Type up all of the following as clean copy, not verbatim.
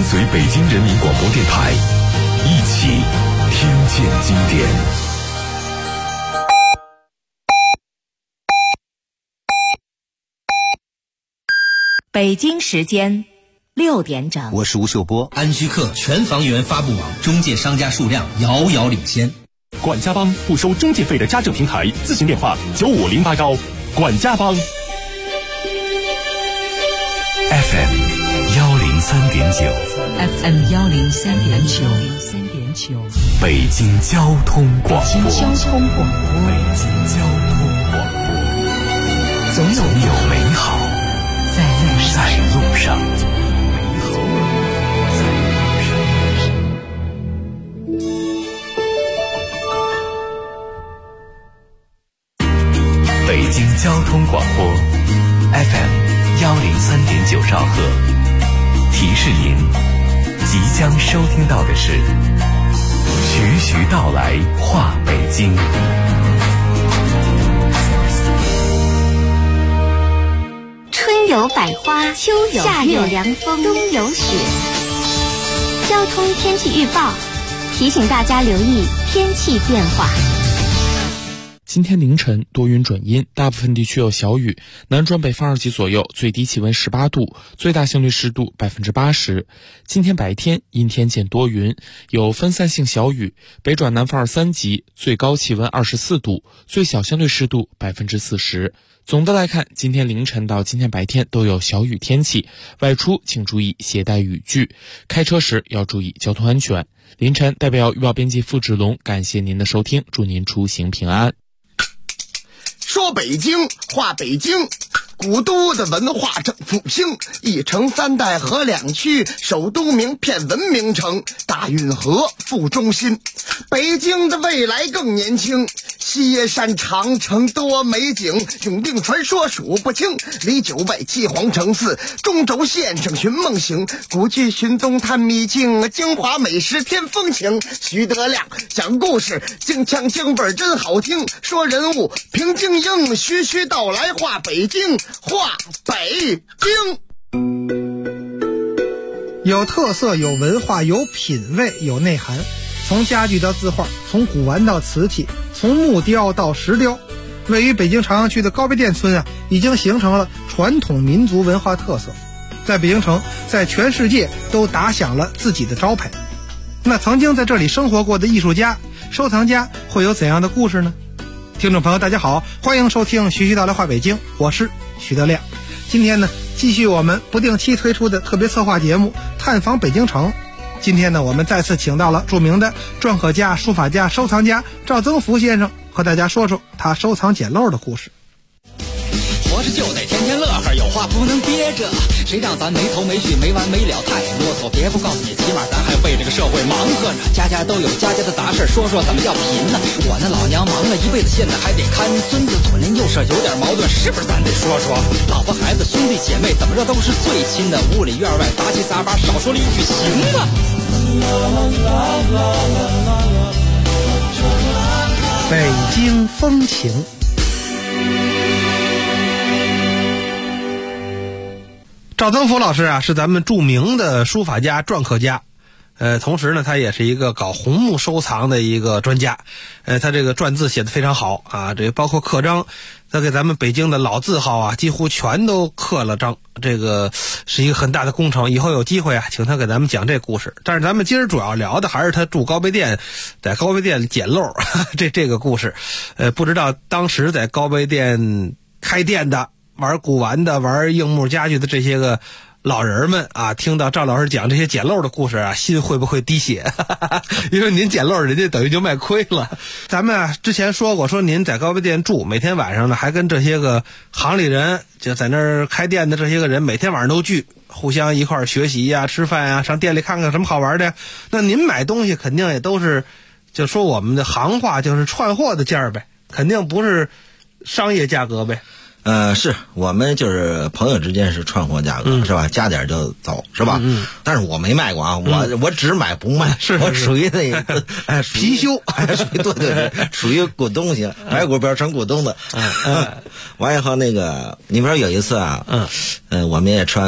随北京人民广播电台，一起听见经典。 北京时间6点整， 我是吴秀波。 安居客全房源发布网中介商家数量遥遥领先。 管家帮不收中介费的家政平台，咨询电话9508管家帮。 FM 103.9， 北京交通广播，总有美好在路上。北京交通广播 FM 103.9兆赫，提示您即将收听到的是徐徐道来话北京。 春有百花，秋有夏有凉风，冬有雪。交通天气预报提醒大家留意天气变化。 今天凌晨多云转阴，大部分地区有小雨，南转北风2级左右，最低气温18度，最大相对湿度80%。今天白天阴天见多云，有分散性小雨，北转南风2、3级，最高气温24度，最小相对湿度40%。总的来看，今天凌晨到今天白天都有小雨天气，外出请注意携带雨具，开车时要注意交通安全。凌晨代表预报编辑付志龙感谢您的收听，祝您出行平安。 说北京话北京，古都的文化正复兴，一城3代河2区，首都名片文明城，大运河副中心。北京的未来更年轻，西山长城多美景，永定传说数不清，离9外7皇城4，中轴线上寻梦行，古迹寻踪探秘境，京华美食添风情。徐德亮讲故事，京腔京味真好听，说人物评京英，徐徐道来话北京，话北京。 有特色，有文化，有品味，有内涵。从家具到字画，从古玩到瓷器，从木雕到石雕，位于北京朝阳区的高碑店村已经形成了传统民族文化特色，在北京城，在全世界都打响了自己的招牌。那曾经在这里生活过的艺术家、收藏家会有怎样的故事呢？听众朋友大家好，欢迎收听徐徐道来话北京，我是徐德亮。今天呢，继续我们不定期推出的特别策划节目探访北京城。今天呢，我们再次请到了著名的篆刻家、书法家、收藏家赵增福先生，和大家说说他收藏捡漏的故事。 活着就得天天乐呵，有话不能憋着，谁让咱没头没绪没完没了太啰嗦，别不告诉你，起码咱还为这个社会忙活呢。家家都有家家的杂事，说说怎么叫贫呢？我那老娘忙了一辈子，现在还得看孙子，左邻右舍有点矛盾，是不是咱得说说？老婆孩子兄弟姐妹怎么着都是最亲的，屋里院外杂七杂八，少说了一句行吗？ 北京风情。赵增福老师啊，是咱们著名的书法家、篆刻家，同时呢，他也是一个搞红木收藏的一个专家，他这个篆字写得非常好啊，这包括刻章，他给咱们北京的老字号啊，几乎全都刻了章，这个是一个很大的工程。以后有机会啊，请他给咱们讲这故事。但是咱们今儿主要聊的还是他住高碑店，在高碑店捡漏这个故事。不知道当时在高碑店开店的，玩古玩的、玩硬木家具的这些个老人们啊，听到赵老师讲这些捡漏的故事啊，心会不会滴血？因为您捡漏，人家等于就卖亏了。咱们啊之前说过，说您在高碑店住，每天晚上呢还跟这些个行里人，就在那儿开店的这些个人，每天晚上都聚，互相一块儿学习呀、吃饭呀、上店里看看什么好玩的。那您买东西肯定也都是，就说我们的行话就是串货的价儿呗，肯定不是商业价格呗。 是我们就是朋友之间是串货价格，是吧？加点就走，是吧？但是我没卖过啊，我只买不卖，我属于那个貔貅， 对，属于滚东西，白骨边成滚东的。完以后那个，你比如说有一次啊，我们也吃完饭，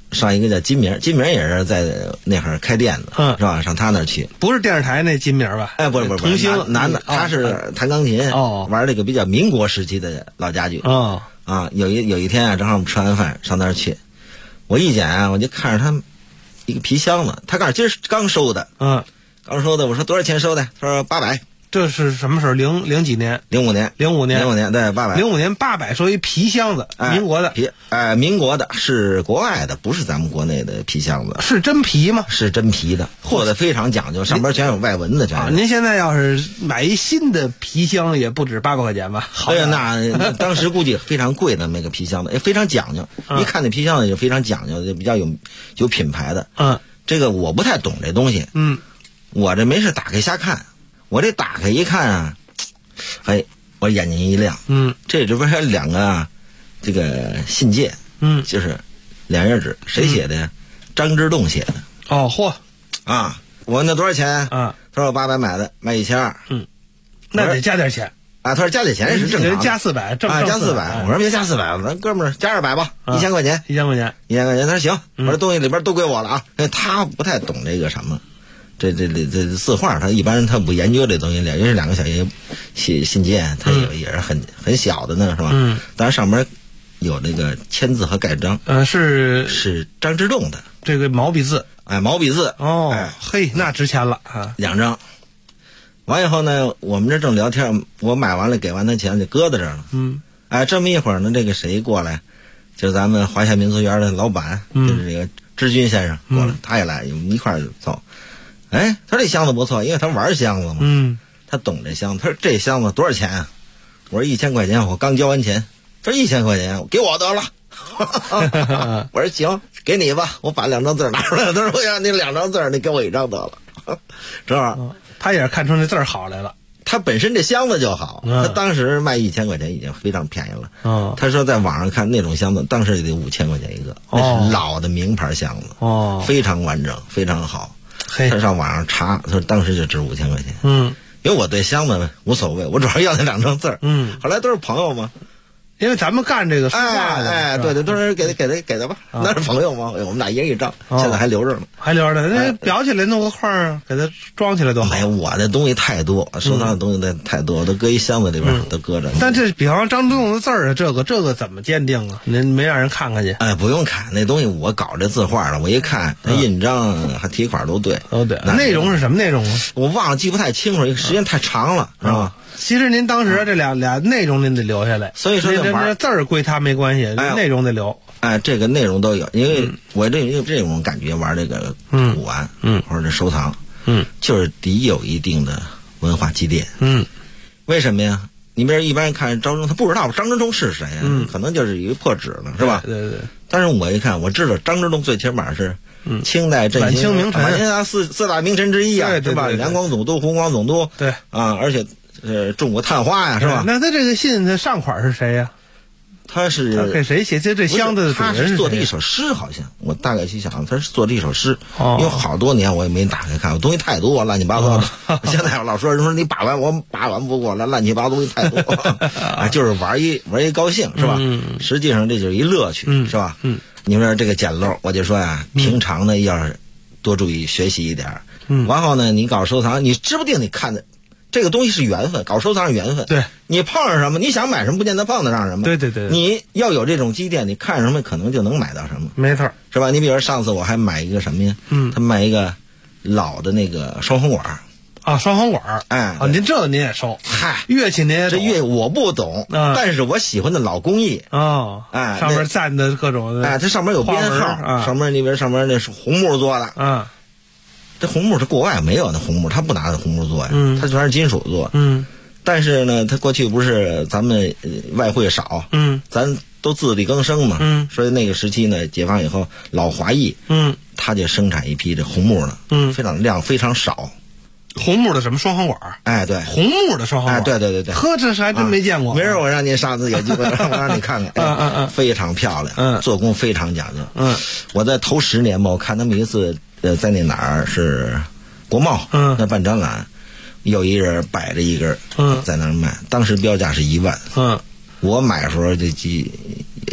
上一个叫金明，金明也是在那会儿开店的，是吧？上他那儿去， 不是电视台那金明吧？ 哎，不是， 童星男的，他是弹钢琴，玩这个比较民国时期的老家具。有一天啊，正好我们吃完饭上那儿去，我一捡啊，我就看着他一个皮箱子，他告诉今儿刚收的，刚收的，我说多少钱收的？他说800。 这是什么时候？零几年 ？05年，对，800。 05年800收一皮箱子，民国的民国的是国外的，不是咱们国内的皮箱子。 是真皮吗？ 是真皮的，做的非常讲究，上边全有外纹的，全是。 您现在要是买一新的皮箱，也不止800块钱吧？ 哎呀，那当时估计非常贵的那个皮箱子，也非常讲究。一看那皮箱子就非常讲究，就比较有品牌的。这个我不太懂这东西。我这没事打开瞎看。我这打开一看啊，哎，我眼睛一亮，这里边还有2个啊，这个信件，就是2页纸，谁写的呀？张之洞写的。 哦，嚯， 啊，我问他多少钱？他说我800买的，卖1200。 那得加点钱啊。他说加点钱是正常的， 加400， 加400。我说别加400，咱哥们儿加200吧，1000块钱 ，1000块钱。 他说行，我说东西里边都归我了啊。他不太懂这个什么。这字画，他一般人他不研究这东西，因为是2个小信件，它也是很小的呢，是吧？但是上面有这个签字和盖章。是张之洞的这个毛笔字， 毛笔字。 嘿，那值钱了啊 ！2张。完以后呢，我们这正聊天，我买完了给完他钱就搁在这儿了。这么一会儿呢，这个谁过来，就是咱们华夏民俗园的老板，就是这个知军先生过来，他也来，我们一块儿走。哎，他这箱子不错，因为他玩箱子嘛，他懂这箱子。他说这箱子多少钱啊？我说1000块钱，我刚交完钱。他说1000块钱，给我得了。我说行，给你吧，我把2张字拿出来。他说我要你2张字，你给我1张得了。正好， 他也是看出那字好来了。 他本身这箱子就好，他当时卖1000块钱已经非常便宜了。他说在网上看那种箱子，当时也得5000块钱一个，那是老的名牌箱子，非常完整，非常好。他上网上查，他说当时就值5000块钱。因为我对箱子无所谓，我主要那2张字。后来都是朋友嘛， 因为咱们干这个书画的， 对，都是给他吧，那是朋友嘛，我们俩1人1张，现在还留着呢， 那裱起来弄个块儿，给它装起来多好。 没有，我的东西太多，收藏的东西太多，都搁一箱子里边都搁着。 但这比方张之洞的字儿，这个怎么鉴定啊？您没让人看看去？ 不用看，那东西我搞这字画了，我一看，那印章还题款都对。 内容是什么内容啊？ 我忘了，记不太清楚，时间太长了，是吧？ 其实您当时这俩内容您得留下来， 所以说这字儿归他没关系，内容得留。 这个内容都有，因为我这种感觉玩这个古玩，或者是收藏，就是得有一定的文化积淀。为什么呀？你比如一般人看张之洞，他不知道张之洞是谁呀，可能就是一个破纸呢，是吧？ 对。 但是我一看，我知道张之洞最起码是清代晚清名臣， 晚清四大名臣之一啊，是吧？两广总督、湖广总督， 对啊，而且中过探花呀，是吧？ 那他这个信的上款是谁呀？ 他给谁写？这箱子的主人他是做的一首诗，好像我大概去想，他是做的一首诗。因为好多年我也没打开看，我东西太多，乱七八糟的。现在我老说人说你把玩，我把玩不过来，乱七八糟东西太多，就是玩一高兴，是吧？实际上这就是一乐趣，是吧？你说这个捡漏，我就说呀，平常呢要是多注意学习一点。然后呢，你搞收藏，你指不定你看的。这个东西是缘分，搞收藏是缘分。 对， 你碰上什么，你想买什么，不见得碰得上什么。 对。 你要有这种积淀，你看什么可能就能买到什么。 没错， 是吧？你比如说上次我还买一个什么呀？他卖一个老的那个双簧管。 双簧管。您这您也收？ 嗨， 乐器您也懂？ 这乐器我不懂，但是我喜欢的老工艺。 上面站的各种它上面有编号，上面那是红木做的。这红木是国外没有那红木，他不拿那红木做呀，他全是金属做。但是呢，他过去不是咱们外汇少，咱都自力更生嘛，所以那个时期呢，解放以后，老华裔，他就生产一批这红木的，量非常少。 红木的什么双簧管？ 对， 红木的双簧管。 对。 呵，这是还真没见过。 没事，我让你上次有机会，我让你看看，非常漂亮，做工非常讲究。我在头10年吧，我看他们一次。在那哪儿是国贸，那办展览，有一人摆着一根，在那儿卖，当时标价是1万，我买的时候也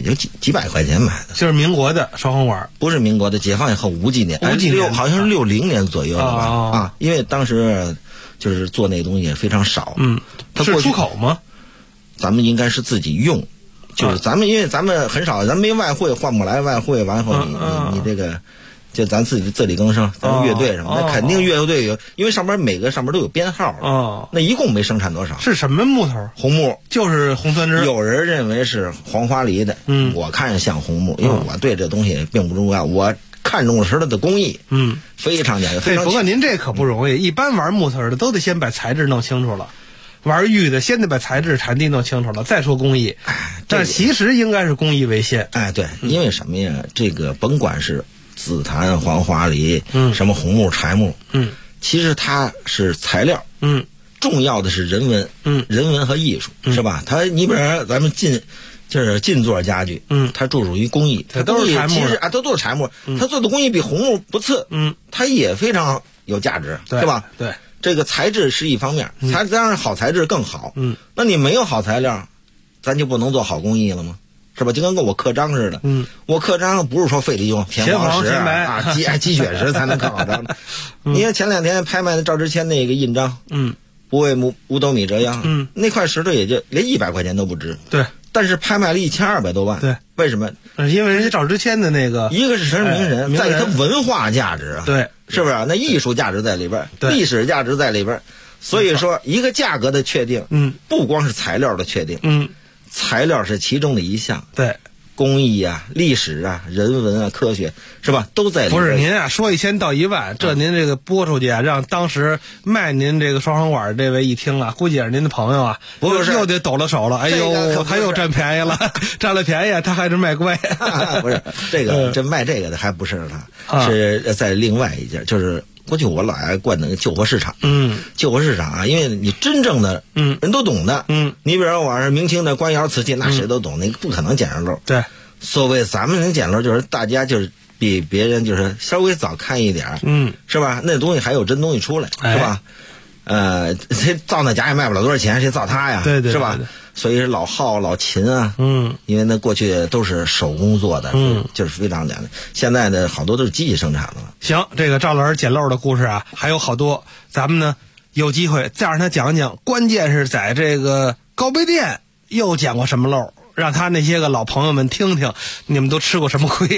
就几百块钱买的， 就是民国的烧红碗， 不是民国的，解放以后50几年，好像是60年左右的吧啊，因为当时就是做那东西也非常少， 它是出口吗？ 咱们应该是自己用，就是咱们因为咱们很少，咱没外汇，换不来外汇，完后你这个。就咱自己自力更生，咱乐队什么，那肯定乐队有，因为上边每个上边都有编号，那一共没生产多少。 是什么木头？ 红木， 就是红酸枝。 有人认为是黄花梨的，我看像红木，因为我对这东西并不重要，我看重的是它的工艺，非常讲究。 不过您这可不容易，一般玩木头的都得先把材质弄清楚了。玩玉的先得把材质产地弄清楚了，再说工艺。但其实应该是工艺为先。 对，因为什么呀？这个甭管是紫檀、黄花梨，什么红木、柴木，其实它是材料，重要的是人文，人文和艺术，是吧？你比如说咱们就是进座家具，它注重于工艺，它都是柴木， 其实都是柴木，它做的工艺比红木不次，它也非常有价值，是吧？ 对， 这个材质是一方面，当然好材质更好，那你没有好材料，咱就不能做好工艺了吗？是吧？就跟我刻章似的，我刻章不是说非得用田黄石鸡血石才能刻好章。你看前2天拍卖的赵之谦那个印章，不为五斗米折腰，那块石头也就连100块钱都不值。 对， 但是拍卖了1200多万。 对， 为什么？ 因为人家赵之谦的那个， 一个是神名人，在于他文化价值啊， 对， 是不是？那艺术价值在里边，历史价值在里边。所以说，一个价格的确定，不光是材料的确定，材料是其中的一项， 对， 工艺啊、历史啊、人文啊、科学是吧，都在里边。 不是您啊，说1000道1万，这您这个播出去啊，让当时卖您这个双簧碗这位一听啊，估计也是您的朋友啊， 不是又得抖了手了。哎呦，他又占便宜了，占了便宜他还是卖贵。 不是这个，这卖这个的还不是他，是在另外一家，就是。过去我老爱逛那个旧货市场，旧货市场啊，因为你真正的人都懂的，你比如说我是明清的官窑瓷器，那谁都懂，那不可能捡着漏。 对， 所谓咱们能捡漏，就是大家就是比别人就是稍微早看一点，是吧？那东西还有真东西出来，是吧？这造那家也卖不了多少钱，谁造它呀？ 对， 是吧？所以是老号老秦啊，因为那过去都是手工做的，就是非常讲的。现在呢，好多都是机器生产的了。 行，这个赵老师捡漏的故事啊，还有好多，咱们呢有机会再让他讲讲。关键是在这个高碑店又捡过什么漏，让他那些个老朋友们听听，你们都吃过什么亏。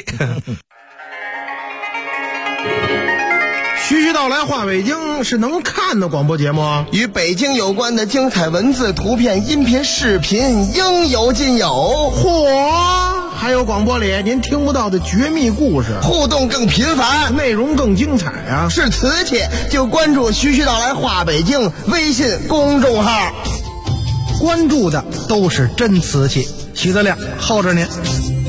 徐徐道来话北京是能看的广播节目， 与北京有关的精彩文字、图片、音频、视频应有尽有。 嚯，还有广播里您听不到的绝密故事， 互动更频繁， 内容更精彩啊！ 是瓷器就关注徐徐道来话北京微信公众号， 关注的都是真瓷器。徐德亮候着您。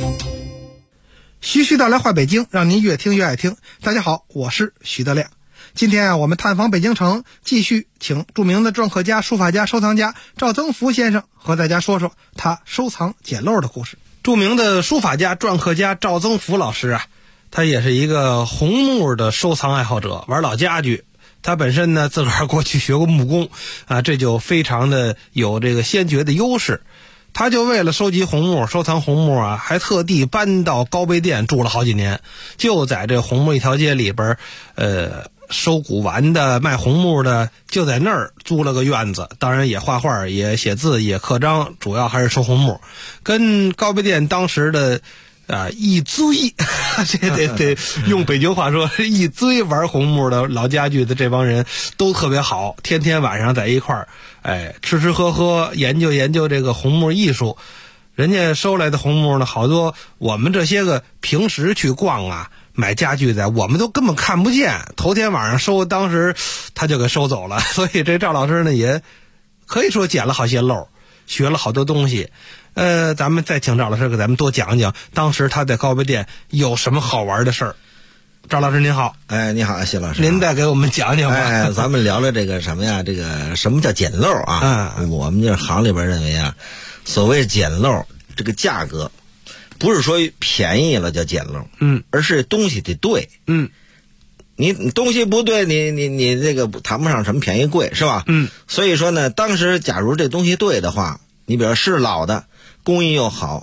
徐徐道来话北京，让您越听越爱听。大家好，我是徐德亮。今天啊，我们探访北京城，继续请著名的篆刻家、书法家、收藏家赵增福先生和大家说说他收藏捡漏的故事。 著名的书法家、篆刻家赵增福老师啊，他也是一个红木的收藏爱好者，玩老家具。他本身呢，自个儿过去学过木工啊，这就非常的有这个先决的优势。他就为了收集红木、收藏红木啊，还特地搬到高碑店住了好几年，就在这红木一条街里边，收古玩的、卖红木的，就在那儿租了个院子。当然也画画、也写字、也刻章，主要还是收红木。跟高碑店当时的一堆，这得用北京话说，一堆玩红木的老家具的这帮人都特别好，天天晚上在一块儿，吃吃喝喝，研究研究这个红木艺术。人家收来的红木呢，好多我们这些个平时去逛啊买家具的，我们都根本看不见。头天晚上收，当时他就给收走了。所以这赵老师呢，也可以说捡了好些漏，学了好多东西。咱们再请赵老师给咱们多讲讲，当时他在高碑店有什么好玩的事儿。赵老师您好。 你好，谢老师。 您再给我们讲讲吧。 咱们聊聊这个什么呀？这个什么叫捡漏啊？我们这行里边认为啊，所谓捡漏，这个价格不是说便宜了叫捡漏，而是东西得对，你东西不对，你这个谈不上什么便宜贵，是吧？所以说呢，当时假如这东西对的话，你比如是老的，工艺又好，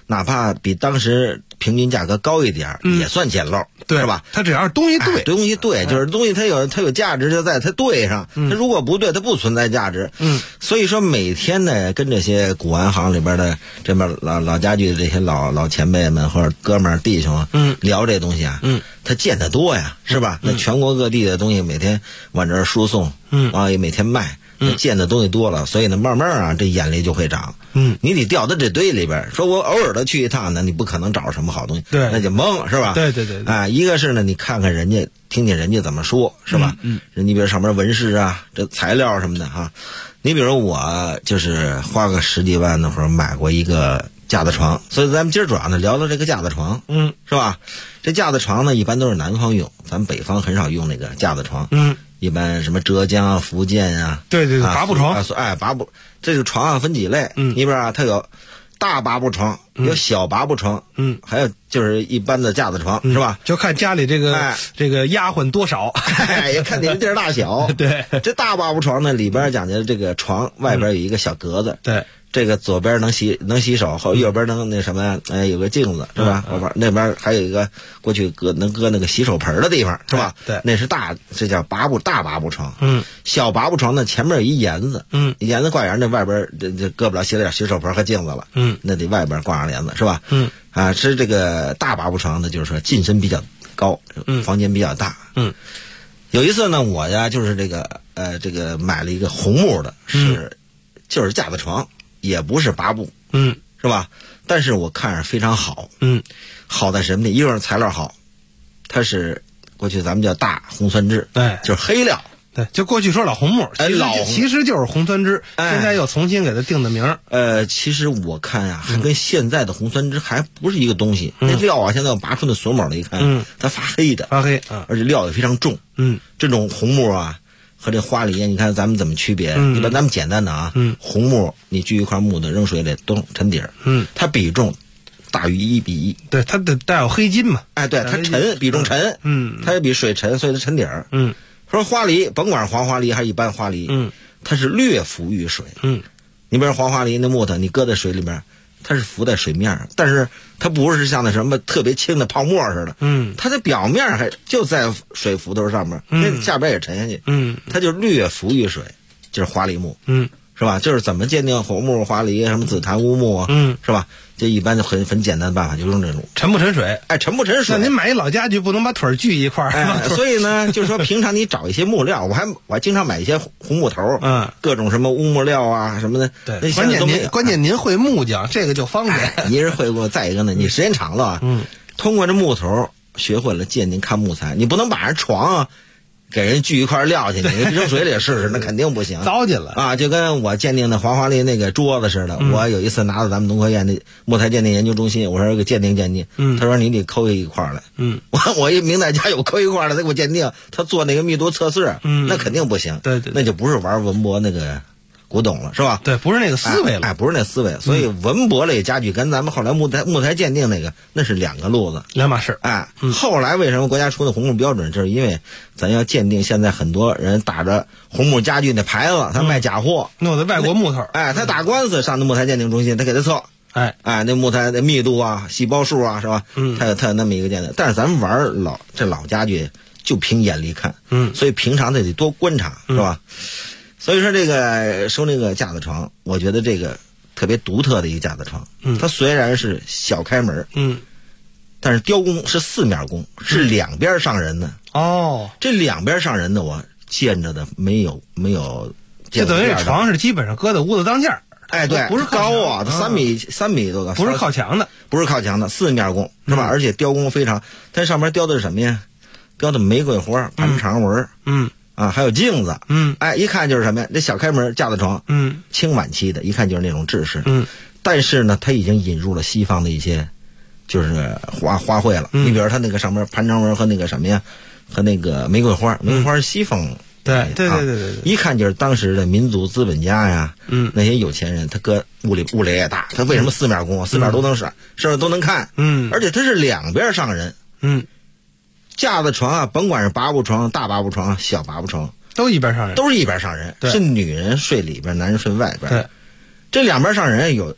哪怕比当时平均价格高一点，也算捡漏， 对， 是吧？ 它只要是东西对， 东西对，就是东西它有价值就在它对上，它如果不对，它不存在价值。所以说每天呢，跟这些古玩行里边的这边老家具的这些老前辈们或者哥们儿弟兄啊，聊这东西啊，他见得多呀，是吧？那全国各地的东西每天往这儿输送，也每天卖。见的东西多了，所以呢，慢慢啊，这眼力就会长。你得掉到这堆里边。说我偶尔的去一趟呢，你不可能找着什么好东西， 对， 那就懵，是吧？ 对。 一个是呢，你看看人家，听听人家怎么说，是吧？你比如上面纹饰啊，这材料什么的哈。你比如我就是花个10几万那会儿买过一个架子床，所以咱们今儿主要呢聊聊这个架子床，是吧？这架子床呢，一般都是南方用，咱们北方很少用那个架子床，一般什么浙江啊、福建啊， 对，八步床， 八步，这个床啊分几类，一边啊它有大八步床，有小八步床，还有就是一般的架子床，是吧？ 就看家里这个丫鬟多少， 也看你的地儿大小。 对， 这大八步床呢，里边讲究这个床外边有一个小格子， 对。 这个左边能洗手，后右边能那什么有个镜子，是吧？那边还有一个过去能搁那个洗手盆的地方，是吧？ 对， 那是这叫大八步床。小八步床呢，前面有一帘子，帘子挂沿，那外边这搁不了洗手盆和镜子了，那得外边挂上帘子，是吧？是这个大八步床呢，就是说进深比较高，房间比较大。有一次呢，我呀就是这个买了一个红木的，就是架子床。也不是八步，是吧？但是我看着非常好，好在什么呢？一个是材料好，它是过去咱们叫大红酸枝， 对， 就是黑料， 对，就过去说老红木，其实就是红酸枝，现在又重新给它定的名。 其实我看呀，还跟现在的红酸枝还不是一个东西。那料啊，现在我拔出那锁卯来一看，它发黑的，而且料也非常重。这种红木啊。和这花梨，你看咱们怎么区别？一般咱们简单的啊，红木你锯一块木的扔水里都沉底儿，它比重大于1比1， 对，它得带有黑金嘛， 对，它沉，比重沉，它也比水沉，所以它沉底儿，说花梨，甭管是黄花梨还是一般花梨，它是略浮于水，你比如黄花梨那木头，你搁在水里面，它是浮在水面上，但是它不是像那什么特别轻的泡沫似的，它的表面还就在水浮头上面，那下边也沉下去，它就略浮于水，就是花梨木，是吧？就是怎么鉴定红木、花梨、什么紫檀、乌木啊，是吧？这一般就很简单的办法，就用这种沉不沉水， 沉不沉水。 那您买一老家具不能把腿锯一块所以呢，就是说平常你找一些木料，我还经常买一些红木头，各种什么乌木料啊什么的。 对，关键您会木匠，这个就方便。 一是会过，再一个呢，你时间长了，通过这木头学会了鉴定看木材，你不能把人床啊。给人锯一块料去，你扔水里试试，那肯定不行， 糟践了啊！就跟我鉴定的黄花梨那个桌子似的，我有一次拿到咱们农科院的木材鉴定研究中心，我说这个鉴定，他说你得抠一块来，我一明代家有抠一块的，他给我鉴定，他做那个密度测试，那肯定不行， 对， 那就不是玩文博那个古董了，是吧？ 对，不是那个思维了， 不是那思维，所以文博类家具跟咱们后来木材鉴定那是两个路子， 两码事。 后来为什么国家出的红木标准，就是因为咱要鉴定，现在很多人打着红木家具那牌子，他卖假货， 弄的外国木头， 他打官司上的木材鉴定中心，他给他测，那木材的密度啊、细胞数啊，是吧？他有那么一个鉴定，但是咱们玩老家具就凭眼力看，所以平常得多观察，是吧？所以说这个收那个架子床，我觉得这个特别独特的一个架子床，它虽然是小开门，但是雕工是4面工，是两边上人的。这两边上人的我见着的没有。 这等于床是基本上搁在屋子当间儿。 对， 不是高啊，3米多高， 不是靠墙的 ，4面工是吧？而且雕工非常，它上面雕的是什么呀？雕的玫瑰花、盘长纹，还有镜子，一看就是什么呀？这小开门架子床，清晚期的，一看就是那种制式，但是呢，它已经引入了西方的一些，就是花卉了。你比如它那个上面盘长纹和那个什么呀，和那个玫瑰花是西方。 对， 一看就是当时的民族资本家呀，那些有钱人，他搁屋里也大，他为什么4面工？4面都能上，甚至都能看，而且他是两边上人，架子床啊，甭管是八步床、大八步床、小八步床， 都一边上人， 是女人睡里边，男人睡外边。这两边上人有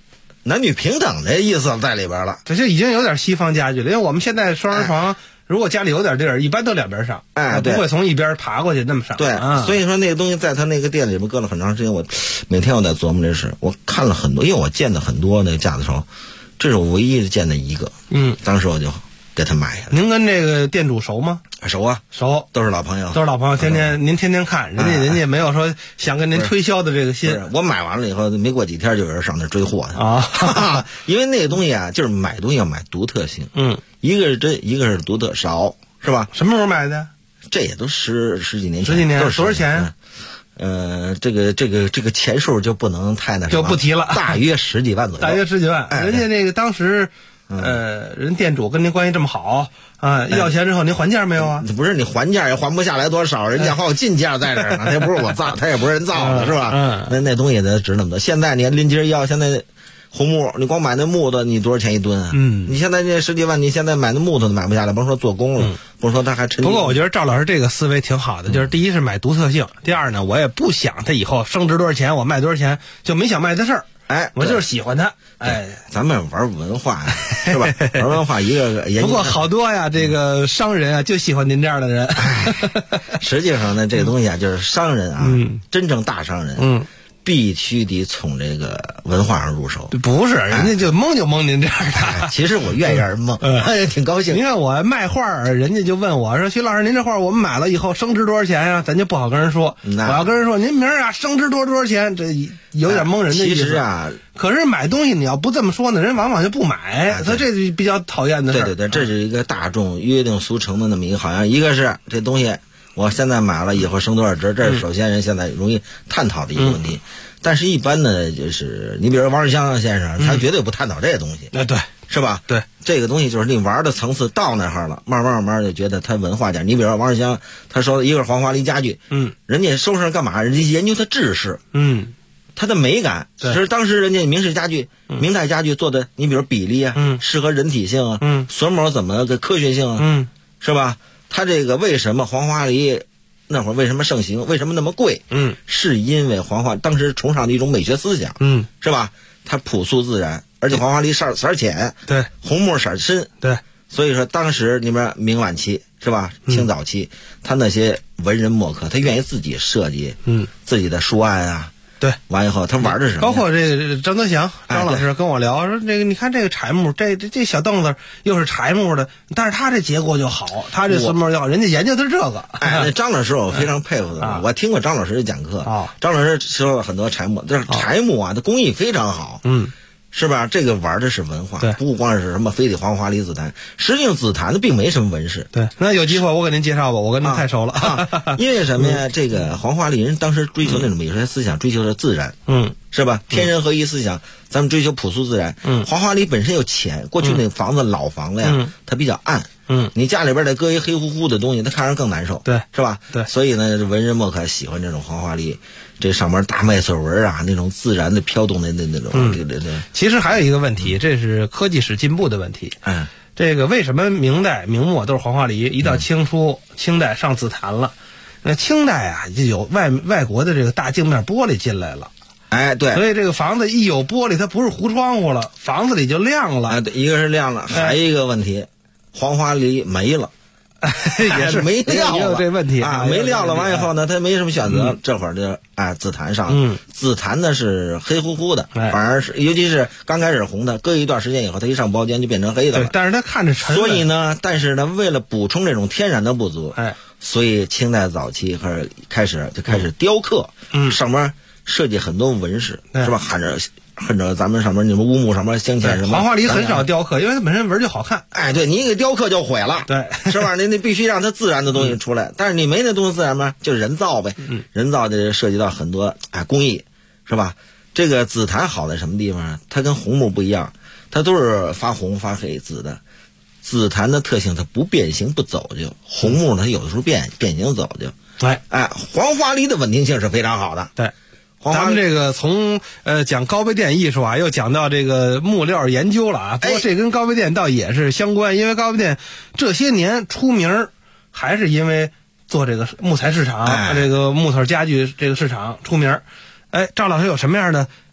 男女平等的意思在里边了。 这就已经有点西方家具了，因为我们现在双人床，如果家里有点地儿，一般都两边上，不会从一边爬过去那么上。 对，所以说那个东西在他那个店里边搁了很长时间，我每天我在琢磨这事，我看了很多，因为我见的很多那个架子床，这是我唯一见的一个。当时我就给他买下来。 您跟这个店主熟吗？ 熟啊， 熟， 都是老朋友， 您天天看，人家没有说想跟您推销的这个心。 我买完了以后，没过几天就有人上那追货去啊，因为那个东西啊，就是买东西要买独特性。一个是真，一个是独特少，是吧？ 什么时候买的？ 这也都十几年前。 10几年，多少钱？ 这个钱数就不能太那什么， 就不提了， 大约10几万左右。 大约10几万，人家那个当时。人店主跟您关系这么好啊，要钱之后您还价没有啊？ 不是你还价也还不下来多少，人家还有进价在这儿呢，那不是我造，他也不是人造的，是吧？那东西得值那么多。现在你拎斤要，现在红木你光买那木头，你多少钱一吨啊？你现在这10几万，你现在买那木头都买不下来，甭说做工了，甭说他还沉。 不过我觉得赵老师这个思维挺好的，就是第一是买独特性，第二呢，我也不想他以后升值多少钱，我卖多少钱，就没想卖的事儿。我就是喜欢它。 咱们玩文化呀，是吧？玩文化一个研究。 不过好多呀，这个商人啊，就喜欢您这样的人。 实际上呢，这个东西啊，就是商人啊，真正大商人，必须得从这个文化上入手。 不是，人家就蒙您这样的。 其实我愿意让人蒙，也挺高兴。 你看我卖画，人家就问我说：“徐老师，您这画我们买了以后升值多少钱呀？”咱就不好跟人说。我要跟人说您明儿啊升值多少钱，这有点蒙人的意思。 其实啊， 可是买东西你要不这么说呢，人往往就不买。他这就比较讨厌的事。 对，这是一个大众约定俗成的那么一个，好像一个是这东西我现在买了以后升多少值，这是首先人现在容易探讨的一个问题。但是一般呢，就是你比如王世襄先生，他绝对不探讨这个东西。 对， 是吧？ 对， 这个东西就是你玩的层次到那儿了，慢慢就觉得它文化点。你比如说王世襄，他说一个是黄花梨家具，人家收上干嘛？人家研究它制式，它的美感。其实当时人家明式家具、明代家具做的，你比如比例啊，适合人体性啊，榫卯怎么个科学性啊，是吧？它这个为什么黄花梨那会儿为什么盛行？为什么那么贵？是因为黄花当时崇尚的一种美学思想，是吧？它朴素自然，而且黄花梨色浅， 对， 红木色深， 对， 所以说当时里面明晚期是吧？清早期，他那些文人墨客，他愿意自己设计，自己的书案啊。 对， 完以后他玩的是什么？ 包括这个张德祥张老师跟我聊说，这个你看这个柴木，这小凳子又是柴木的，但是他这结构就好，他这榫卯就好，人家研究的是这个。 那张老师我非常佩服的，我听过张老师的讲课，张老师说了很多柴木，这柴木啊，它工艺非常好，是吧？这个玩的是文化，不光是什么非得黄花梨紫檀，实际上紫檀的并没什么纹饰。 对，那有机会我给您介绍吧，我跟您太熟了。 因为什么呀？这个黄花梨人当时追求那种美学思想，追求的自然，是吧？天人合一思想，咱们追求朴素自然。黄花梨本身又浅，过去那房子老房子呀，它比较暗。你家里边再搁一黑乎乎的东西，它看着更难受， 对， 是吧？ 对， 所以呢，文人墨客喜欢这种黄花梨，这上面大麦穗纹啊，那种自然的飘动的那种，对。 其实还有一个问题，这是科技史进步的问题。这个为什么明代明末都是黄花梨，一到清初、清代上紫檀了？那清代啊，就有外国的这个大镜面玻璃进来了。 对， 所以这个房子一有玻璃，它不是糊窗户了，房子里就亮了。 一个是亮了，还有一个问题。黄花梨没了， 也是没料了， 也有这问题啊，没料了。完以后呢，他没什么选择，这会儿就紫檀上，紫檀呢是黑乎乎的，反而是尤其是刚开始红的，隔一段时间以后，它一上包间就变成黑的了。 对，但是它看着沉稳。 所以呢，为了补充这种天然的不足，所以清代早期开始雕刻，上面设计很多纹饰，是吧？恨着咱们上面你们乌木上面镶嵌什么黄花梨很少雕刻，因为它本身纹就好看。 对，你给雕刻就毁了， 对， 是吧？你必须让它自然的东西出来，但是你没那东西自然吗？就人造呗，人造的涉及到很多工艺，是吧？这个紫檀好在什么地方啊？它跟红木不一样，它都是发红发黑紫的。紫檀的特性它不变形不走就，红木呢它有的时候变形走就。黄花梨的稳定性是非常好的。 对。咱们这个从讲高碑店艺术啊，又讲到这个木料研究了啊。不过这跟高碑店倒也是相关，因为高碑店这些年出名还是因为做这个木材市场，这个木头家具这个市场出名。赵老师有什么样的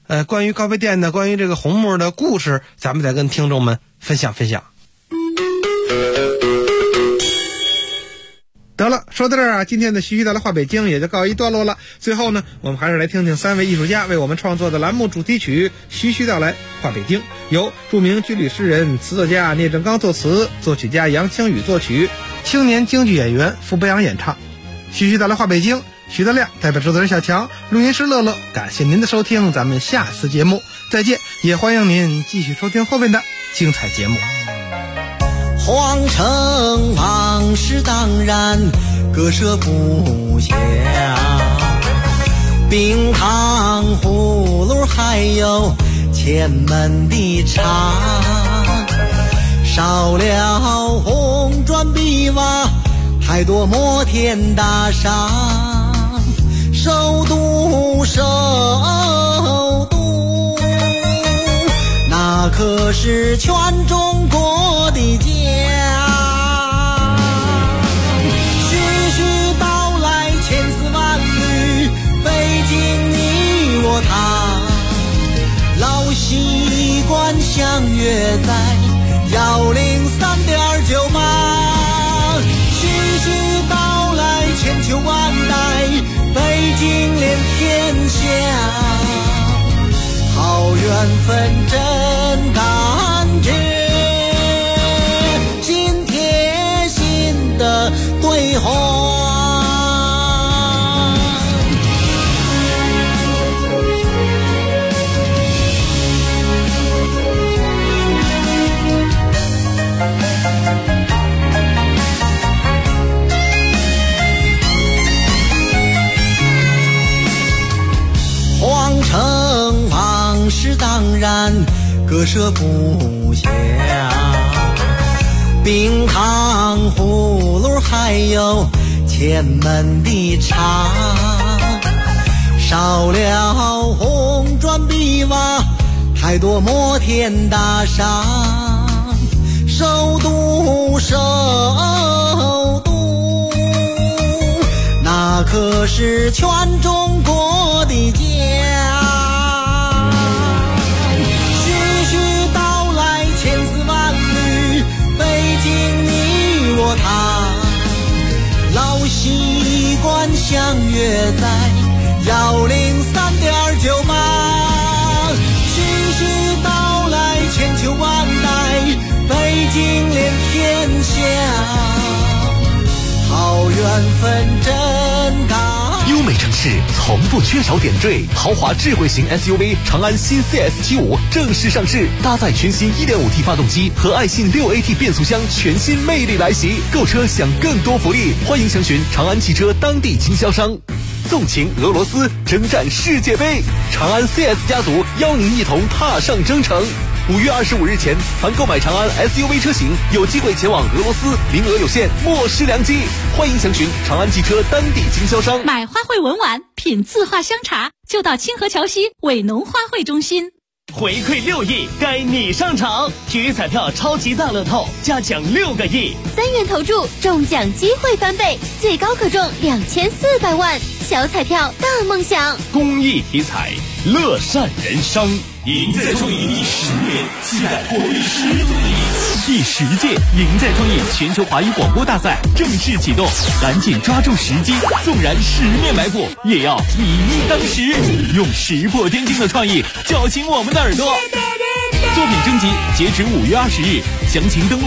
关于高碑店的，关于这个红木的故事，咱们再跟听众们分享分享。 得了，说到这儿啊，今天的徐徐道来话北京也就告一段落了。最后呢，我们还是来听听3位艺术家为我们创作的栏目主题曲《徐徐道来话北京》，由著名军旅诗人、词作家聂正刚作词，作曲家杨清宇作曲，青年京剧演员傅博阳演唱。徐徐道来话北京，徐德亮代表制作人小强，录音师乐乐，感谢您的收听，咱们下次节目再见，也欢迎您继续收听后面的精彩节目。 皇城往事当然割舍不下，冰糖葫芦还有前门的茶，少了红砖碧瓦，太多摩天大厦，首都那可是全中国的家。徐徐道来千丝万缕，北京你我他，老习惯相约在103.98。徐徐道来千秋万代，北京连天下，好缘分真感觉，心贴心的对话。皇城往事当然割舍不下，冰糖葫芦还有前门的茶，少了红砖碧瓦，太多摩天大厦，首都那可是全中国的家。徐徐道来千丝万缕，北京你我他，老习惯相约在103.98。徐徐道来千秋万代，北京连天下，好缘分真感。 优美城市从不缺少点缀，豪华智慧型 SUV 长安新 CS75 正式上市，搭载全新 1.5T 发动机和爱信 6AT 变速箱，全新魅力来袭。购车享更多福利，欢迎详询长安汽车当地经销商。纵情俄罗斯，征战世界杯，长安 CS 家族邀您一同踏上征程。5月25日前，凡购买长安 SUV 车型，有机会前往俄罗斯，名额有限，莫失良机。欢迎详询长安汽车当地经销商。 买花卉文玩，品字画香茶，就到清河桥西伟农花卉中心。 回馈6亿，该你上场！体育彩票超级大乐透，加奖6个亿 ，3元投注，中奖机会翻倍，最高可中2400万。小彩票大梦想， 公益体彩，乐善人生。赢在创意第10年，期待活力10足的第10届赢在创意全球华语广播大赛正式启动，赶紧抓住时机，纵然10面埋伏，也要以一当十，用石破天惊的创意叫醒我们的耳朵。作品征集截止5月20日，详情登录